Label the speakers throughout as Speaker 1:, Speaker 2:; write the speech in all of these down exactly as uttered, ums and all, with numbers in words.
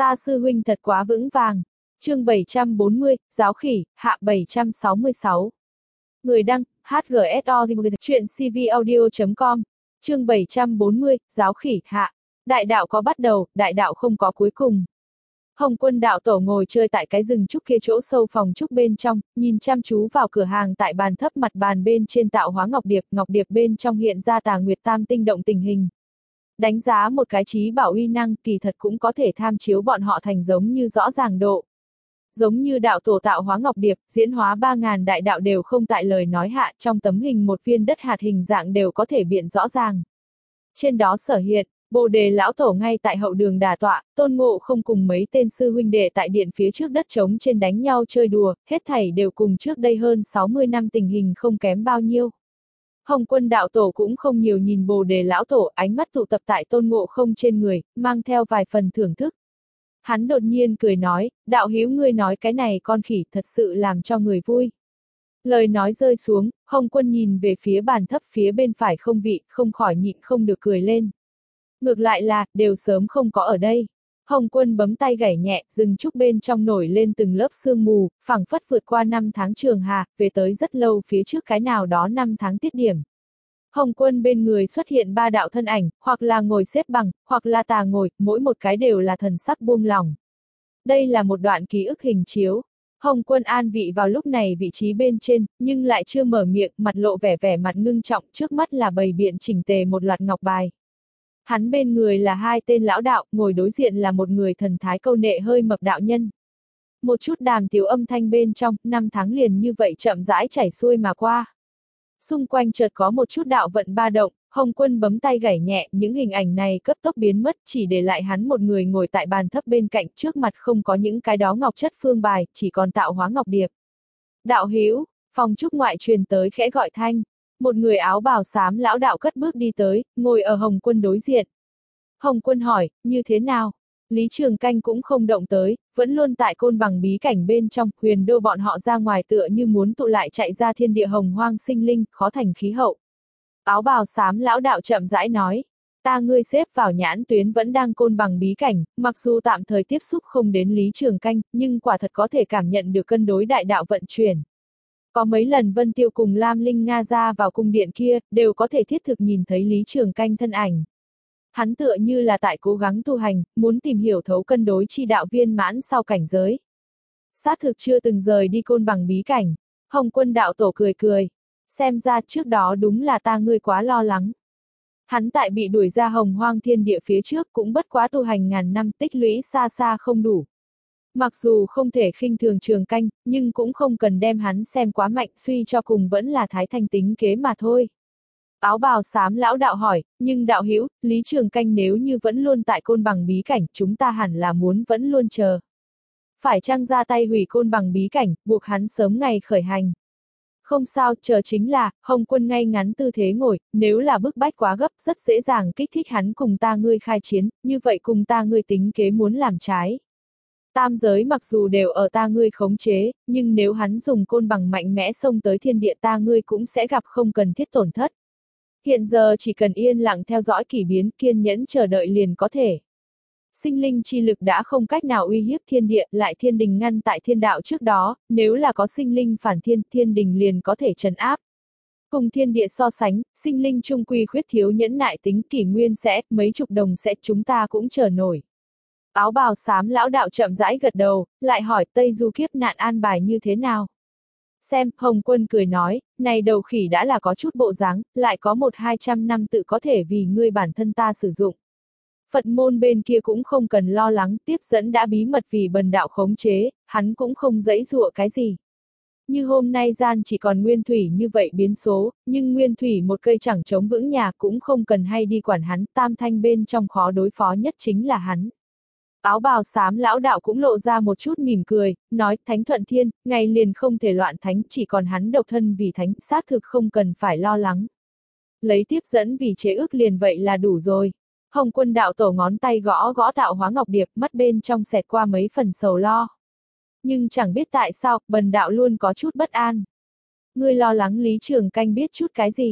Speaker 1: Ta sư huynh thật quá vững vàng. Chương bảy trăm bốn mươi, Giáo khỉ, hạ bảy trăm sáu mươi sáu. Người đăng, hát giê ét o chuyện c v audio chấm com. Chương bảy trăm bốn mươi, Giáo khỉ, hạ. Đại đạo có bắt đầu, đại đạo không có cuối cùng. Hồng Quân đạo tổ ngồi chơi tại cái rừng trúc kia chỗ sâu phòng trúc bên trong, nhìn chăm chú vào cửa hàng tại bàn thấp mặt bàn bên trên tạo hóa ngọc điệp, ngọc điệp bên trong hiện ra tà nguyệt tam tinh động tình hình. Đánh giá một cái trí bảo uy năng, kỳ thật cũng có thể tham chiếu bọn họ thành giống như rõ ràng độ. Giống như đạo tổ tạo hóa ngọc điệp, diễn hóa ba ngàn đại đạo đều không tại lời nói hạ, trong tấm hình một viên đất hạt hình dạng đều có thể biện rõ ràng. Trên đó sở hiện, Bồ Đề lão tổ ngay tại hậu đường đà tọa, Tôn Ngộ không cùng mấy tên sư huynh đệ tại điện phía trước đất trống trên đánh nhau chơi đùa, hết thảy đều cùng trước đây hơn sáu mươi năm tình hình không kém bao nhiêu. Hồng Quân đạo tổ cũng không nhiều nhìn Bồ Đề lão tổ, ánh mắt tụ tập tại Tôn Ngộ không trên người, mang theo vài phần thưởng thức. Hắn đột nhiên cười nói, đạo hữu ngươi nói cái này con khỉ thật sự làm cho người vui. Lời nói rơi xuống, Hồng Quân nhìn về phía bàn thấp phía bên phải không vị, không khỏi nhịn không được cười lên. Ngược lại là, đều sớm không có ở đây. Hồng Quân bấm tay gảy nhẹ, rừng trúc bên trong nổi lên từng lớp sương mù, phẳng phất vượt qua năm tháng trường hà, về tới rất lâu phía trước cái nào đó năm tháng tiết điểm. Hồng Quân bên người xuất hiện ba đạo thân ảnh, hoặc là ngồi xếp bằng, hoặc là tà ngồi, mỗi một cái đều là thần sắc buông lỏng. Đây là một đoạn ký ức hình chiếu. Hồng Quân an vị vào lúc này vị trí bên trên, nhưng lại chưa mở miệng, mặt lộ vẻ vẻ mặt ngưng trọng, trước mắt là bày biện chỉnh tề một loạt ngọc bài. Hắn bên người là hai tên lão đạo, ngồi đối diện là một người thần thái câu nệ hơi mập đạo nhân. Một chút đàm tiếu âm thanh bên trong, năm tháng liền như vậy chậm rãi chảy xuôi mà qua. Xung quanh chợt có một chút đạo vận ba động, Hồng Quân bấm tay gảy nhẹ, những hình ảnh này cấp tốc biến mất, chỉ để lại hắn một người ngồi tại bàn thấp bên cạnh, trước mặt không có những cái đó ngọc chất phương bài, chỉ còn tạo hóa ngọc điệp. Đạo hữu, phòng trúc ngoại truyền tới khẽ gọi thanh. Một người áo bào xám lão đạo cất bước đi tới, ngồi ở Hồng Quân đối diện. Hồng Quân hỏi, như thế nào? Lý Trường Canh cũng không động tới, vẫn luôn tại côn bằng bí cảnh bên trong, huyền đô bọn họ ra ngoài tựa như muốn tụ lại chạy ra thiên địa hồng hoang sinh linh, khó thành khí hậu. Áo bào xám lão đạo chậm rãi nói, ta ngươi xếp vào nhãn tuyến vẫn đang côn bằng bí cảnh, mặc dù tạm thời tiếp xúc không đến Lý Trường Canh, nhưng quả thật có thể cảm nhận được cân đối đại đạo vận chuyển. Có mấy lần Vân Tiêu cùng Lam Linh Nga ra vào cung điện kia, đều có thể thiết thực nhìn thấy Lý Trường Canh thân ảnh. Hắn tựa như là tại cố gắng tu hành, muốn tìm hiểu thấu cân đối chi đạo viên mãn sau cảnh giới. Xác thực chưa từng rời đi côn bằng bí cảnh. Hồng Quân đạo tổ cười cười. Xem ra trước đó đúng là ta ngươi quá lo lắng. Hắn tại bị đuổi ra hồng hoang thiên địa phía trước cũng bất quá tu hành ngàn năm tích lũy xa xa không đủ. Mặc dù không thể khinh thường Trường Canh, nhưng cũng không cần đem hắn xem quá mạnh, suy cho cùng vẫn là thái thanh tính kế mà thôi. Áo bào xám lão đạo hỏi, nhưng đạo hữu, Lý Trường Canh nếu như vẫn luôn tại côn bằng bí cảnh, chúng ta hẳn là muốn vẫn luôn chờ. Phải chăng ra tay hủy côn bằng bí cảnh, buộc hắn sớm ngày khởi hành. Không sao, chờ chính là, Hồng Quân ngay ngắn tư thế ngồi, nếu là bức bách quá gấp, rất dễ dàng kích thích hắn cùng ta ngươi khai chiến, như vậy cùng ta ngươi tính kế muốn làm trái. Tam giới mặc dù đều ở ta ngươi khống chế, nhưng nếu hắn dùng côn bằng mạnh mẽ xông tới thiên địa ta ngươi cũng sẽ gặp không cần thiết tổn thất. Hiện giờ chỉ cần yên lặng theo dõi kỷ biến, kiên nhẫn chờ đợi liền có thể. Sinh linh chi lực đã không cách nào uy hiếp thiên địa, lại thiên đình ngăn tại thiên đạo trước đó, nếu là có sinh linh phản thiên, thiên đình liền có thể trấn áp. Cùng thiên địa so sánh, sinh linh trung quy khuyết thiếu nhẫn nại tính, kỷ nguyên sẽ, mấy chục đồng sẽ, chúng ta cũng chờ nổi. Áo bào xám lão đạo chậm rãi gật đầu, lại hỏi Tây Du kiếp nạn an bài như thế nào. Xem, Hồng Quân cười nói, này đầu khỉ đã là có chút bộ dáng, lại có một hai trăm năm tự có thể vì ngươi bản thân ta sử dụng. Phật môn bên kia cũng không cần lo lắng, tiếp dẫn đã bí mật vì bần đạo khống chế, hắn cũng không dãy dụa cái gì. Như hôm nay gian chỉ còn nguyên thủy như vậy biến số, nhưng nguyên thủy một cây chẳng chống vững nhà cũng không cần hay đi quản hắn, tam thanh bên trong khó đối phó nhất chính là hắn. Áo bào xám lão đạo cũng lộ ra một chút mỉm cười, nói, Thánh Thuận Thiên, ngày liền không thể loạn thánh, chỉ còn hắn độc thân vì thánh, xác thực không cần phải lo lắng. Lấy tiếp dẫn vì chế ước liền vậy là đủ rồi. Hồng Quân đạo tổ ngón tay gõ gõ tạo hóa ngọc điệp, mắt bên trong xẹt qua mấy phần sầu lo. Nhưng chẳng biết tại sao, bần đạo luôn có chút bất an. Ngươi lo lắng Lý Trường Canh biết chút cái gì?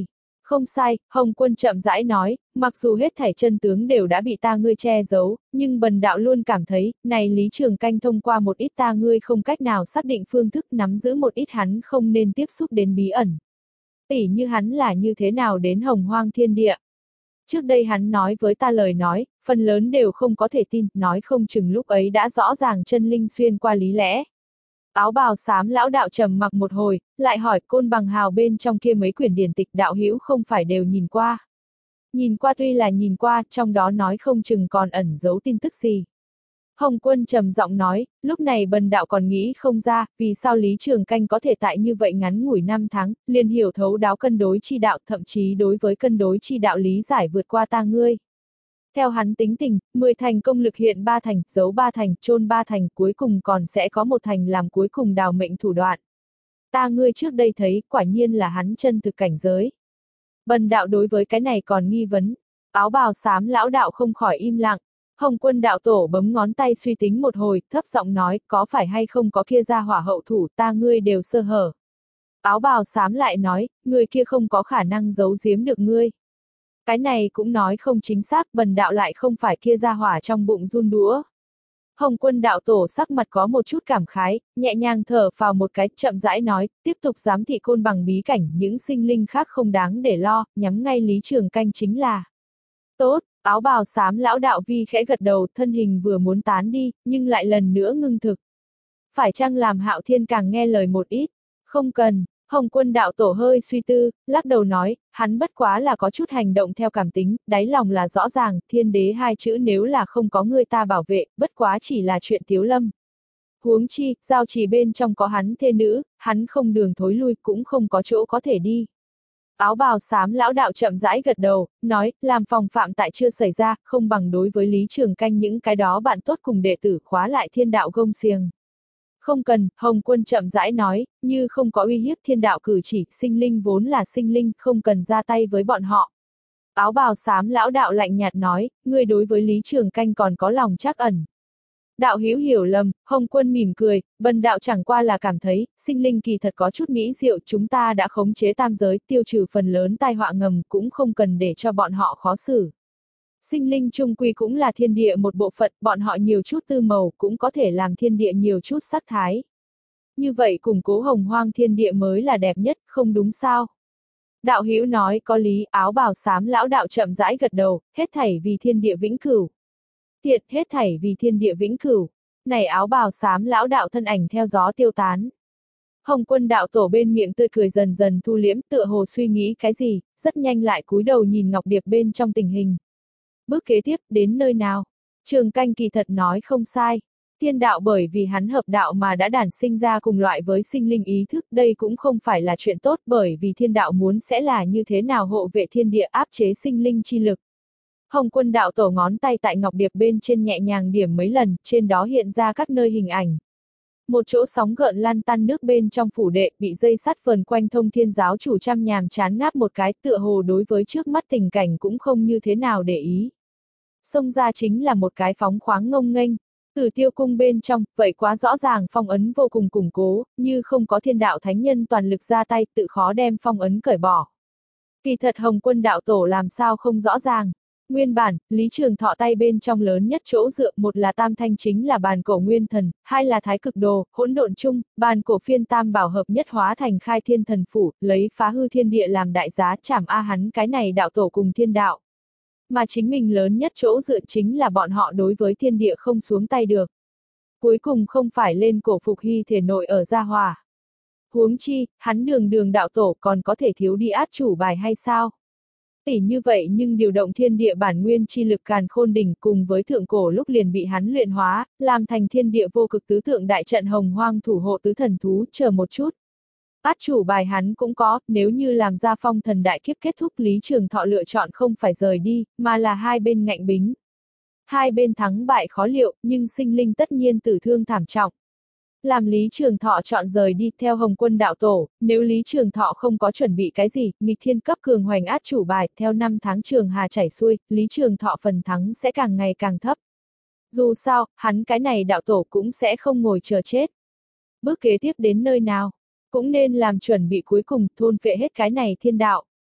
Speaker 1: Không sai, Hồng Quân chậm rãi nói, mặc dù hết thảy chân tướng đều đã bị ta ngươi che giấu, nhưng bần đạo luôn cảm thấy, này Lý Trường Canh thông qua một ít ta ngươi không cách nào xác định phương thức nắm giữ một ít hắn không nên tiếp xúc đến bí ẩn. Tỉ như hắn là như thế nào đến Hồng Hoang Thiên Địa. Trước đây hắn nói với ta lời nói, phần lớn đều không có thể tin, nói không chừng lúc ấy đã rõ ràng chân linh xuyên qua lý lẽ. Áo bào xám lão đạo trầm mặc một hồi, lại hỏi Côn Bằng Hào bên trong kia mấy quyển điển tịch đạo hữu không phải đều nhìn qua. Nhìn qua tuy là nhìn qua, trong đó nói không chừng còn ẩn giấu tin tức gì. Hồng Quân trầm giọng nói, lúc này bần đạo còn nghĩ không ra, vì sao Lý Trường Canh có thể tại như vậy ngắn ngủi năm tháng, liền hiểu thấu đáo cân đối chi đạo, thậm chí đối với cân đối chi đạo lý giải vượt qua ta ngươi. Theo hắn tính tình, mười thành công lực hiện ba thành, giấu ba thành, chôn ba thành, cuối cùng còn sẽ có một thành làm cuối cùng đào mệnh thủ đoạn. Ta ngươi trước đây thấy, quả nhiên là hắn chân thực cảnh giới. Bần đạo đối với cái này còn nghi vấn. Áo bào xám lão đạo không khỏi im lặng. Hồng Quân đạo tổ bấm ngón tay suy tính một hồi, thấp giọng nói, có phải hay không có kia ra hỏa hậu thủ, ta ngươi đều sơ hở. Áo bào xám lại nói, người kia không có khả năng giấu giếm được ngươi. Cái này cũng nói không chính xác, bần đạo lại không phải kia ra hỏa trong bụng run đũa. Hồng Quân đạo tổ sắc mặt có một chút cảm khái, nhẹ nhàng thở phào một cái, chậm rãi nói, tiếp tục giám thị Côn Bằng bí cảnh, những sinh linh khác không đáng để lo, nhắm ngay Lý Trường Canh chính là. Tốt, áo bào xám lão đạo vi khẽ gật đầu, thân hình vừa muốn tán đi, nhưng lại lần nữa ngưng thực. Phải chăng làm Hạo Thiên càng nghe lời một ít? Không cần. Hồng Quân đạo tổ hơi suy tư, lắc đầu nói, hắn bất quá là có chút hành động theo cảm tính, đáy lòng là rõ ràng, thiên đế hai chữ nếu là không có người ta bảo vệ, bất quá chỉ là chuyện tiếu lâm. Huống chi, giao chỉ bên trong có hắn thê nữ, hắn không đường thối lui, cũng không có chỗ có thể đi. Áo bào xám lão đạo chậm rãi gật đầu, nói, làm phòng phạm tại chưa xảy ra, không bằng đối với Lý Trường Canh những cái đó bạn tốt cùng đệ tử khóa lại thiên đạo gông xiềng. Không cần, Hồng Quân chậm rãi nói, như không có uy hiếp thiên đạo cử chỉ, sinh linh vốn là sinh linh, không cần ra tay với bọn họ. Áo bào xám lão đạo lạnh nhạt nói, ngươi đối với Lý Trường Canh còn có lòng trắc ẩn. Đạo hữu hiểu lầm, Hồng Quân mỉm cười, bần đạo chẳng qua là cảm thấy, sinh linh kỳ thật có chút mỹ diệu, chúng ta đã khống chế tam giới, tiêu trừ phần lớn tai họa ngầm, cũng không cần để cho bọn họ khó xử. Sinh linh chung quy cũng là thiên địa một bộ phận, bọn họ nhiều chút tư màu cũng có thể làm thiên địa nhiều chút sắc thái. Như vậy củng cố hồng hoang thiên địa mới là đẹp nhất, không đúng sao? Đạo hữu nói có lý, áo bào xám lão đạo chậm rãi gật đầu, hết thảy vì thiên địa vĩnh cửu. Thiệt, hết thảy vì thiên địa vĩnh cửu. Này áo bào xám lão đạo thân ảnh theo gió tiêu tán. Hồng Quân đạo tổ bên miệng tươi cười dần dần thu liễm, tựa hồ suy nghĩ cái gì, rất nhanh lại cúi đầu nhìn Ngọc Điệp bên trong tình hình. Bước kế tiếp, đến nơi nào? Trường Canh kỳ thật nói không sai. Thiên đạo bởi vì hắn hợp đạo mà đã đản sinh ra cùng loại với sinh linh ý thức, đây cũng không phải là chuyện tốt bởi vì thiên đạo muốn sẽ là như thế nào hộ vệ thiên địa áp chế sinh linh chi lực. Hồng Quân đạo tổ ngón tay tại Ngọc Điệp bên trên nhẹ nhàng điểm mấy lần, trên đó hiện ra các nơi hình ảnh. Một chỗ sóng gợn lan tan nước bên trong phủ đệ, bị dây sắt vờn quanh Thông Thiên giáo chủ chăm nhàm chán ngáp một cái, tựa hồ đối với trước mắt tình cảnh cũng không như thế nào để ý. Xông ra chính là một cái phóng khoáng ngông nghênh, Tử Tiêu cung bên trong, vậy quá rõ ràng phong ấn vô cùng củng cố, như không có thiên đạo thánh nhân toàn lực ra tay, tự khó đem phong ấn cởi bỏ. Kỳ thật Hồng Quân đạo tổ làm sao không rõ ràng. Nguyên bản, Lý Trường Thọ tay bên trong lớn nhất chỗ dựa, một là tam thanh chính là bàn cổ nguyên thần, hai là thái cực đồ, hỗn độn chung, bàn cổ phiên tam bảo hợp nhất hóa thành khai thiên thần phủ, lấy phá hư thiên địa làm đại giá chảm a hắn cái này đạo tổ cùng thiên đạo. Mà chính mình lớn nhất chỗ dựa chính là bọn họ đối với thiên địa không xuống tay được. Cuối cùng không phải lên cổ phục hy thể nội ở gia hòa. Huống chi, hắn đường đường đạo tổ còn có thể thiếu đi át chủ bài hay sao? Tỷ như vậy nhưng điều động thiên địa bản nguyên chi lực càn khôn đỉnh cùng với thượng cổ lúc liền bị hắn luyện hóa, làm thành thiên địa vô cực tứ thượng đại trận hồng hoang thủ hộ tứ thần thú, chờ một chút. Át chủ bài hắn cũng có, nếu như làm ra phong thần đại kiếp kết thúc Lý Trường Thọ lựa chọn không phải rời đi, mà là hai bên ngạnh bính. Hai bên thắng bại khó liệu, nhưng sinh linh tất nhiên tử thương thảm trọng. Làm Lý Trường Thọ chọn rời đi theo Hồng Quân đạo tổ, nếu Lý Trường Thọ không có chuẩn bị cái gì, nghịch thiên cấp cường hoành át chủ bài, theo năm tháng trường hà chảy xuôi, Lý Trường Thọ phần thắng sẽ càng ngày càng thấp. Dù sao, hắn cái này đạo tổ cũng sẽ không ngồi chờ chết. Bước kế tiếp đến nơi nào? Cũng nên làm chuẩn bị cuối cùng, thôn phệ hết cái này thiên đạo.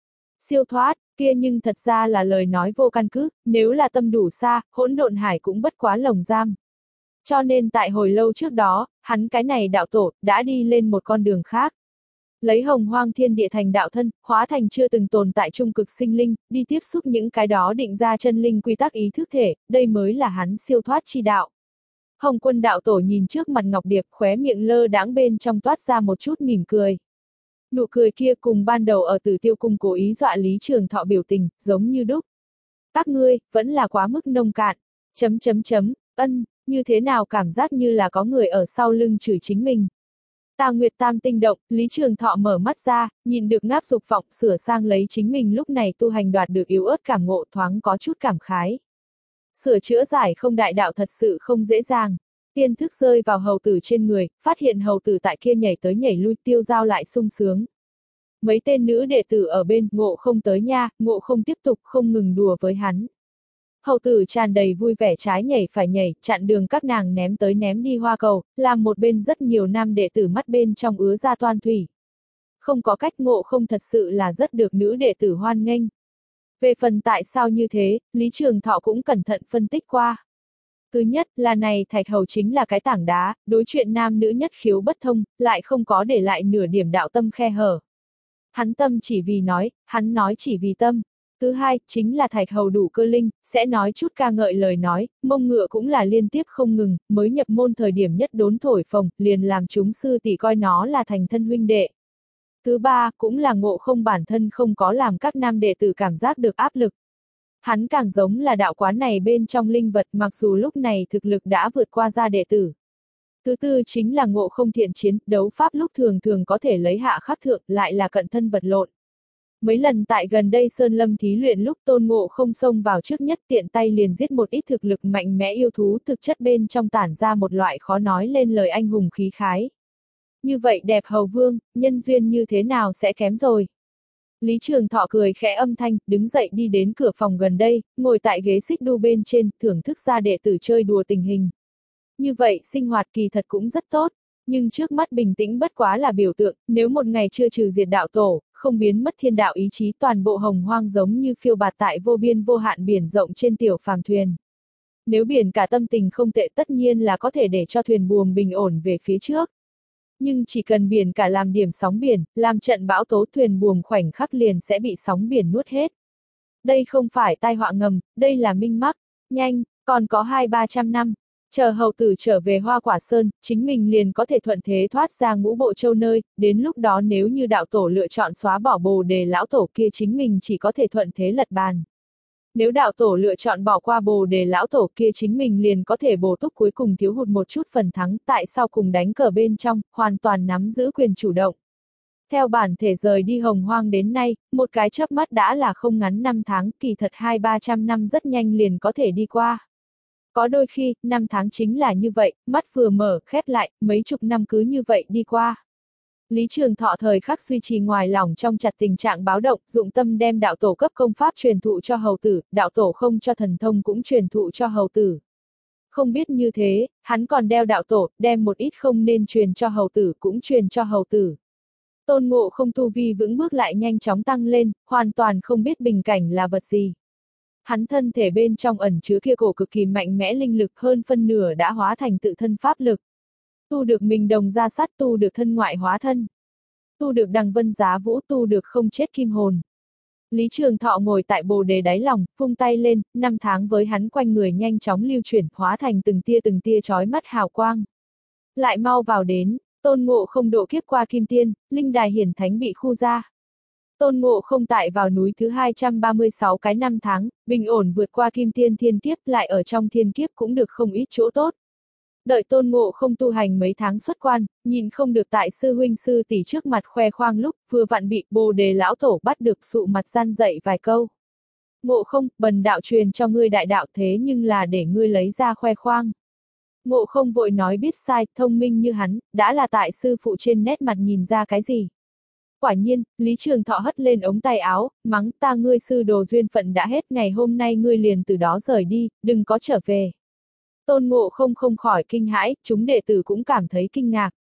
Speaker 1: Siêu thoát, kia nhưng thật ra là lời nói vô căn cứ, nếu là tâm đủ xa, hỗn độn hải cũng bất quá lồng giam. Cho nên tại hồi lâu trước đó, hắn cái này đạo tổ, đã đi lên một con đường khác. Lấy hồng hoang thiên địa thành đạo thân, hóa thành chưa từng tồn tại trung cực sinh linh, đi tiếp xúc những cái đó định ra chân linh quy tắc ý thức thể, đây mới là hắn siêu thoát chi đạo. Hồng Quân đạo tổ nhìn trước mặt Ngọc Điệp, khóe miệng lơ đãng bên trong toát ra một chút mỉm cười. Nụ cười kia cùng ban đầu ở Tử Tiêu cung cố ý dọa Lý Trường Thọ biểu tình, giống như đúc. Các ngươi, vẫn là quá mức nông cạn. Chấm chấm chấm, ân, như thế nào cảm giác như là có người ở sau lưng chửi chính mình. Tà Nguyệt Tam tinh động, Lý Trường Thọ mở mắt ra, nhìn được ngáp dục vọng sửa sang lấy chính mình lúc này tu hành đoạt được yếu ớt cảm ngộ thoáng có chút cảm khái. Sửa chữa giải không đại đạo thật sự không dễ dàng. Tiên thức rơi vào hầu tử trên người, phát hiện hầu tử tại kia nhảy tới nhảy lui tiêu dao lại sung sướng. Mấy tên nữ đệ tử ở bên, ngộ không tới nha, ngộ không tiếp tục không ngừng đùa với hắn. Hầu tử tràn đầy vui vẻ trái nhảy phải nhảy, chặn đường các nàng ném tới ném đi hoa cầu, làm một bên rất nhiều nam đệ tử mắt bên trong ứa ra toan thủy. Không có cách ngộ không thật sự là rất được nữ đệ tử hoan nghênh. Về phần tại sao như thế, Lý Trường Thọ cũng cẩn thận phân tích qua. Thứ nhất là này thạch hầu chính là cái tảng đá, đối chuyện nam nữ nhất khiếu bất thông, lại không có để lại nửa điểm đạo tâm khe hở. Hắn tâm chỉ vì nói, hắn nói chỉ vì tâm. Thứ hai, chính là thạch hầu đủ cơ linh, sẽ nói chút ca ngợi lời nói, mông ngựa cũng là liên tiếp không ngừng, mới nhập môn thời điểm nhất đốn thổi phồng, liền làm chúng sư tỷ coi nó là thành thân huynh đệ. Thứ ba, cũng là ngộ không bản thân không có làm các nam đệ tử cảm giác được áp lực. Hắn càng giống là đạo quán này bên trong linh vật mặc dù lúc này thực lực đã vượt qua gia đệ tử. Thứ tư chính là ngộ không thiện chiến, đấu pháp lúc thường thường có thể lấy hạ khắc thượng, lại là cận thân vật lộn. Mấy lần tại gần đây Sơn Lâm thí luyện lúc Tôn Ngộ không xông vào trước nhất tiện tay liền giết một ít thực lực mạnh mẽ yêu thú thực chất bên trong tản ra một loại khó nói lên lời anh hùng khí khái. Như vậy đẹp hầu vương, nhân duyên như thế nào sẽ kém rồi. Lý Trường Thọ cười khẽ âm thanh, đứng dậy đi đến cửa phòng gần đây, ngồi tại ghế xích đu bên trên, thưởng thức ra đệ tử chơi đùa tình hình. Như vậy sinh hoạt kỳ thật cũng rất tốt, nhưng trước mắt bình tĩnh bất quá là biểu tượng, nếu một ngày chưa trừ diệt đạo tổ, không biến mất thiên đạo ý chí toàn bộ hồng hoang giống như phiêu bạt tại vô biên vô hạn biển rộng trên tiểu phàm thuyền. Nếu biển cả tâm tình không tệ tất nhiên là có thể để cho thuyền buồm bình ổn về phía trước. Nhưng chỉ cần biển cả làm điểm sóng biển, làm trận bão tố thuyền buồm khoảnh khắc liền sẽ bị sóng biển nuốt hết. Đây không phải tai họa ngầm, đây là minh mắc, nhanh, còn có hai ba trăm năm. Chờ hầu tử trở về Hoa Quả Sơn, chính mình liền có thể thuận thế thoát ra Ngũ Bộ Châu nơi, đến lúc đó nếu như đạo tổ lựa chọn xóa bỏ Bồ Đề lão tổ kia chính mình chỉ có thể thuận thế lật bàn. Nếu đạo tổ lựa chọn bỏ qua Bồ Đề lão tổ kia chính mình liền có thể bổ túc cuối cùng thiếu hụt một chút phần thắng tại sao cùng đánh cờ bên trong, hoàn toàn nắm giữ quyền chủ động. Theo bản thể rời đi hồng hoang đến nay, một cái chớp mắt đã là không ngắn năm tháng, kỳ thật hai ba trăm năm rất nhanh liền có thể đi qua. Có đôi khi, năm tháng chính là như vậy, mắt vừa mở, khép lại, mấy chục năm cứ như vậy đi qua. Lý Trường Thọ thời khắc duy trì ngoài lòng trong chặt tình trạng báo động, dụng tâm đem đạo tổ cấp công pháp truyền thụ cho hầu tử, đạo tổ không cho thần thông cũng truyền thụ cho hầu tử. Không biết như thế, hắn còn đeo đạo tổ, đem một ít không nên truyền cho hầu tử cũng truyền cho hầu tử. Tôn Ngộ không tu vi vững bước lại nhanh chóng tăng lên, hoàn toàn không biết bình cảnh là vật gì. Hắn thân thể bên trong ẩn chứa kia cổ cực kỳ mạnh mẽ linh lực hơn phân nửa đã hóa thành tự thân pháp lực. Tu được mình đồng ra sát, tu được thân ngoại hóa thân. Tu được đằng vân giá vũ, tu được không chết kim hồn. Lý Trường Thọ ngồi tại bồ đề đáy lòng, vung tay lên, năm tháng với hắn quanh người nhanh chóng lưu chuyển, hóa thành từng tia từng tia chói mắt hào quang. Lại mau vào đến, Tôn Ngộ không độ kiếp qua kim tiên, linh đài hiển thánh bị khu ra. Tôn Ngộ không tại vào núi thứ hai trăm ba mươi sáu cái năm tháng, bình ổn vượt qua kim tiên thiên kiếp lại ở trong thiên kiếp cũng được không ít chỗ tốt. Đợi Tôn Ngộ không tu hành mấy tháng xuất quan, nhìn không được tại sư huynh sư tỷ trước mặt khoe khoang lúc, vừa vặn bị Bồ Đề lão tổ bắt được sụ mặt gian dạy vài câu. Ngộ không, bần đạo truyền cho ngươi đại đạo thế nhưng là để ngươi lấy ra khoe khoang. Ngộ không vội nói biết sai, thông minh như hắn, đã là tại sư phụ trên nét mặt nhìn ra cái gì. Quả nhiên, Lý Trường Thọ hất lên ống tay áo, mắng ta ngươi sư đồ duyên phận đã hết ngày hôm nay ngươi liền từ đó rời đi, đừng có trở về. Tôn Ngộ không không khỏi kinh hãi, chúng đệ tử cũng cảm thấy kinh ngạc.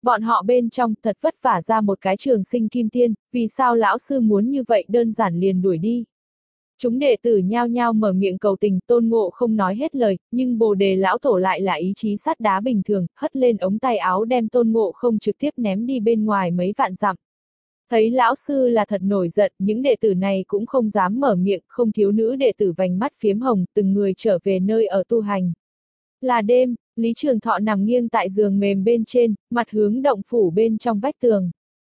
Speaker 1: Bọn họ bên trong thật vất vả ra một cái trường sinh kim tiên, vì sao lão sư muốn như vậy đơn giản liền đuổi đi. Chúng đệ tử nhao nhao mở miệng cầu tình, Tôn Ngộ không nói hết lời, nhưng Bồ Đề lão tổ lại là ý chí sắt đá bình thường, hất lên ống tay áo đem Tôn Ngộ không trực tiếp ném đi bên ngoài mấy vạn dặm. Thấy lão sư là thật nổi giận, những đệ tử này cũng không dám mở miệng, không thiếu nữ đệ tử vành mắt phiếm hồng, từng người trở về nơi ở tu hành. Là đêm, Lý Trường Thọ nằm nghiêng tại giường mềm bên trên, mặt hướng động phủ bên trong vách tường.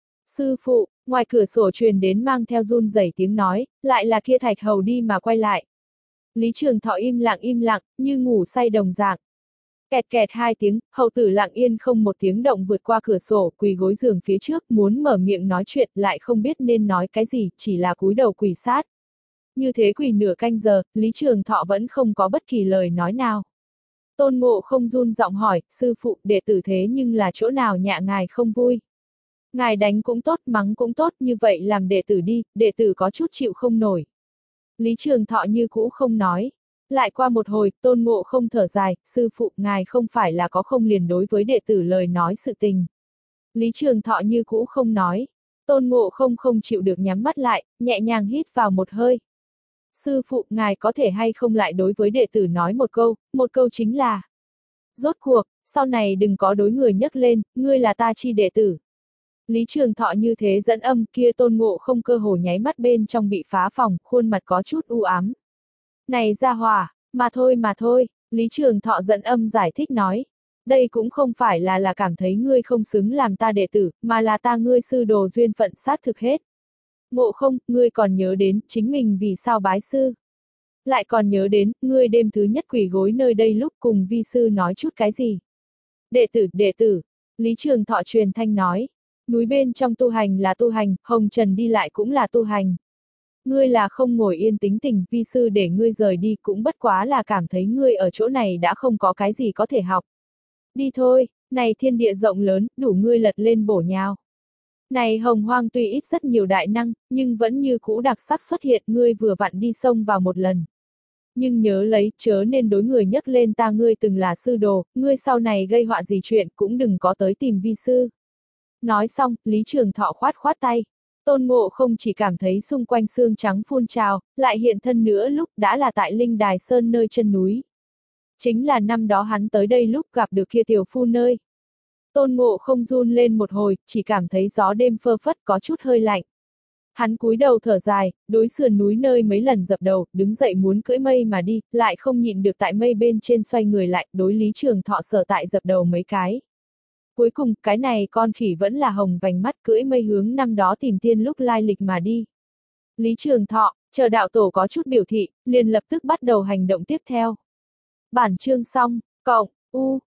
Speaker 1: Sư phụ, ngoài cửa sổ truyền đến mang theo run rẩy tiếng nói, lại là kia Thạch Hầu đi mà quay lại. Lý Trường Thọ im lặng im lặng, như ngủ say đồng dạng. Kẹt kẹt hai tiếng, hầu tử lặng yên không một tiếng động vượt qua cửa sổ, quỳ gối giường phía trước, muốn mở miệng nói chuyện, lại không biết nên nói cái gì, chỉ là cúi đầu quỳ sát. Như thế quỳ nửa canh giờ, Lý Trường Thọ vẫn không có bất kỳ lời nói nào. Tôn Ngộ không run giọng hỏi, sư phụ, đệ tử thế nhưng là chỗ nào nhạ ngài không vui. Ngài đánh cũng tốt, mắng cũng tốt, như vậy làm đệ tử đi, đệ tử có chút chịu không nổi. Lý Trường Thọ như cũ không nói. Lại qua một hồi, Tôn Ngộ không thở dài, sư phụ, ngài không phải là có không liền đối với đệ tử lời nói sự tình. Lý Trường Thọ như cũ không nói. Tôn Ngộ không không chịu được nhắm mắt lại, nhẹ nhàng hít vào một hơi. Sư phụ, ngài có thể hay không lại đối với đệ tử nói một câu, một câu chính là: rốt cuộc, sau này đừng có đối người nhắc lên, ngươi là ta chi đệ tử. Lý Trường Thọ như thế dẫn âm, kia Tôn Ngộ không cơ hồ nháy mắt bên trong bị phá phòng, khuôn mặt có chút u ám. Này gia hỏa, mà thôi mà thôi, Lý Trường Thọ dẫn âm giải thích nói. Đây cũng không phải là là cảm thấy ngươi không xứng làm ta đệ tử, mà là ta ngươi sư đồ duyên phận xác thực hết. Ngộ không, ngươi còn nhớ đến, chính mình vì sao bái sư. Lại còn nhớ đến, ngươi đêm thứ nhất quỳ gối nơi đây lúc cùng vi sư nói chút cái gì. Đệ tử, đệ tử, Lý Trường Thọ truyền thanh nói. Núi bên trong tu hành là tu hành, hồng trần đi lại cũng là tu hành. Ngươi là không ngồi yên tính tình, vi sư để ngươi rời đi cũng bất quá là cảm thấy ngươi ở chỗ này đã không có cái gì có thể học. Đi thôi, này thiên địa rộng lớn, đủ ngươi lật lên bổ nhào. Này hồng hoang tuy ít rất nhiều đại năng, nhưng vẫn như cũ đặc sắc xuất hiện, ngươi vừa vặn đi sông vào một lần. Nhưng nhớ lấy, chớ nên đối người nhắc lên ta ngươi từng là sư đồ, ngươi sau này gây họa gì chuyện cũng đừng có tới tìm vi sư. Nói xong, Lý Trường Thọ khoát khoát tay. Tôn Ngộ không chỉ cảm thấy xung quanh xương trắng phun trào, lại hiện thân nữa lúc đã là tại Linh Đài Sơn nơi chân núi. Chính là năm đó hắn tới đây lúc gặp được kia tiểu phu nơi. Tôn Ngộ không run lên một hồi, chỉ cảm thấy gió đêm phơ phất có chút hơi lạnh. Hắn cúi đầu thở dài, đối sườn núi nơi mấy lần dập đầu, đứng dậy muốn cưỡi mây mà đi, lại không nhịn được tại mây bên trên xoay người lại, đối Lý Trường Thọ sở tại dập đầu mấy cái. Cuối cùng, cái này con khỉ vẫn là hồng vành mắt cưỡi mây hướng năm đó tìm tiên lúc lai lịch mà đi. Lý Trường Thọ, chờ đạo tổ có chút biểu thị, liền lập tức bắt đầu hành động tiếp theo. Bản chương xong, cộng, u,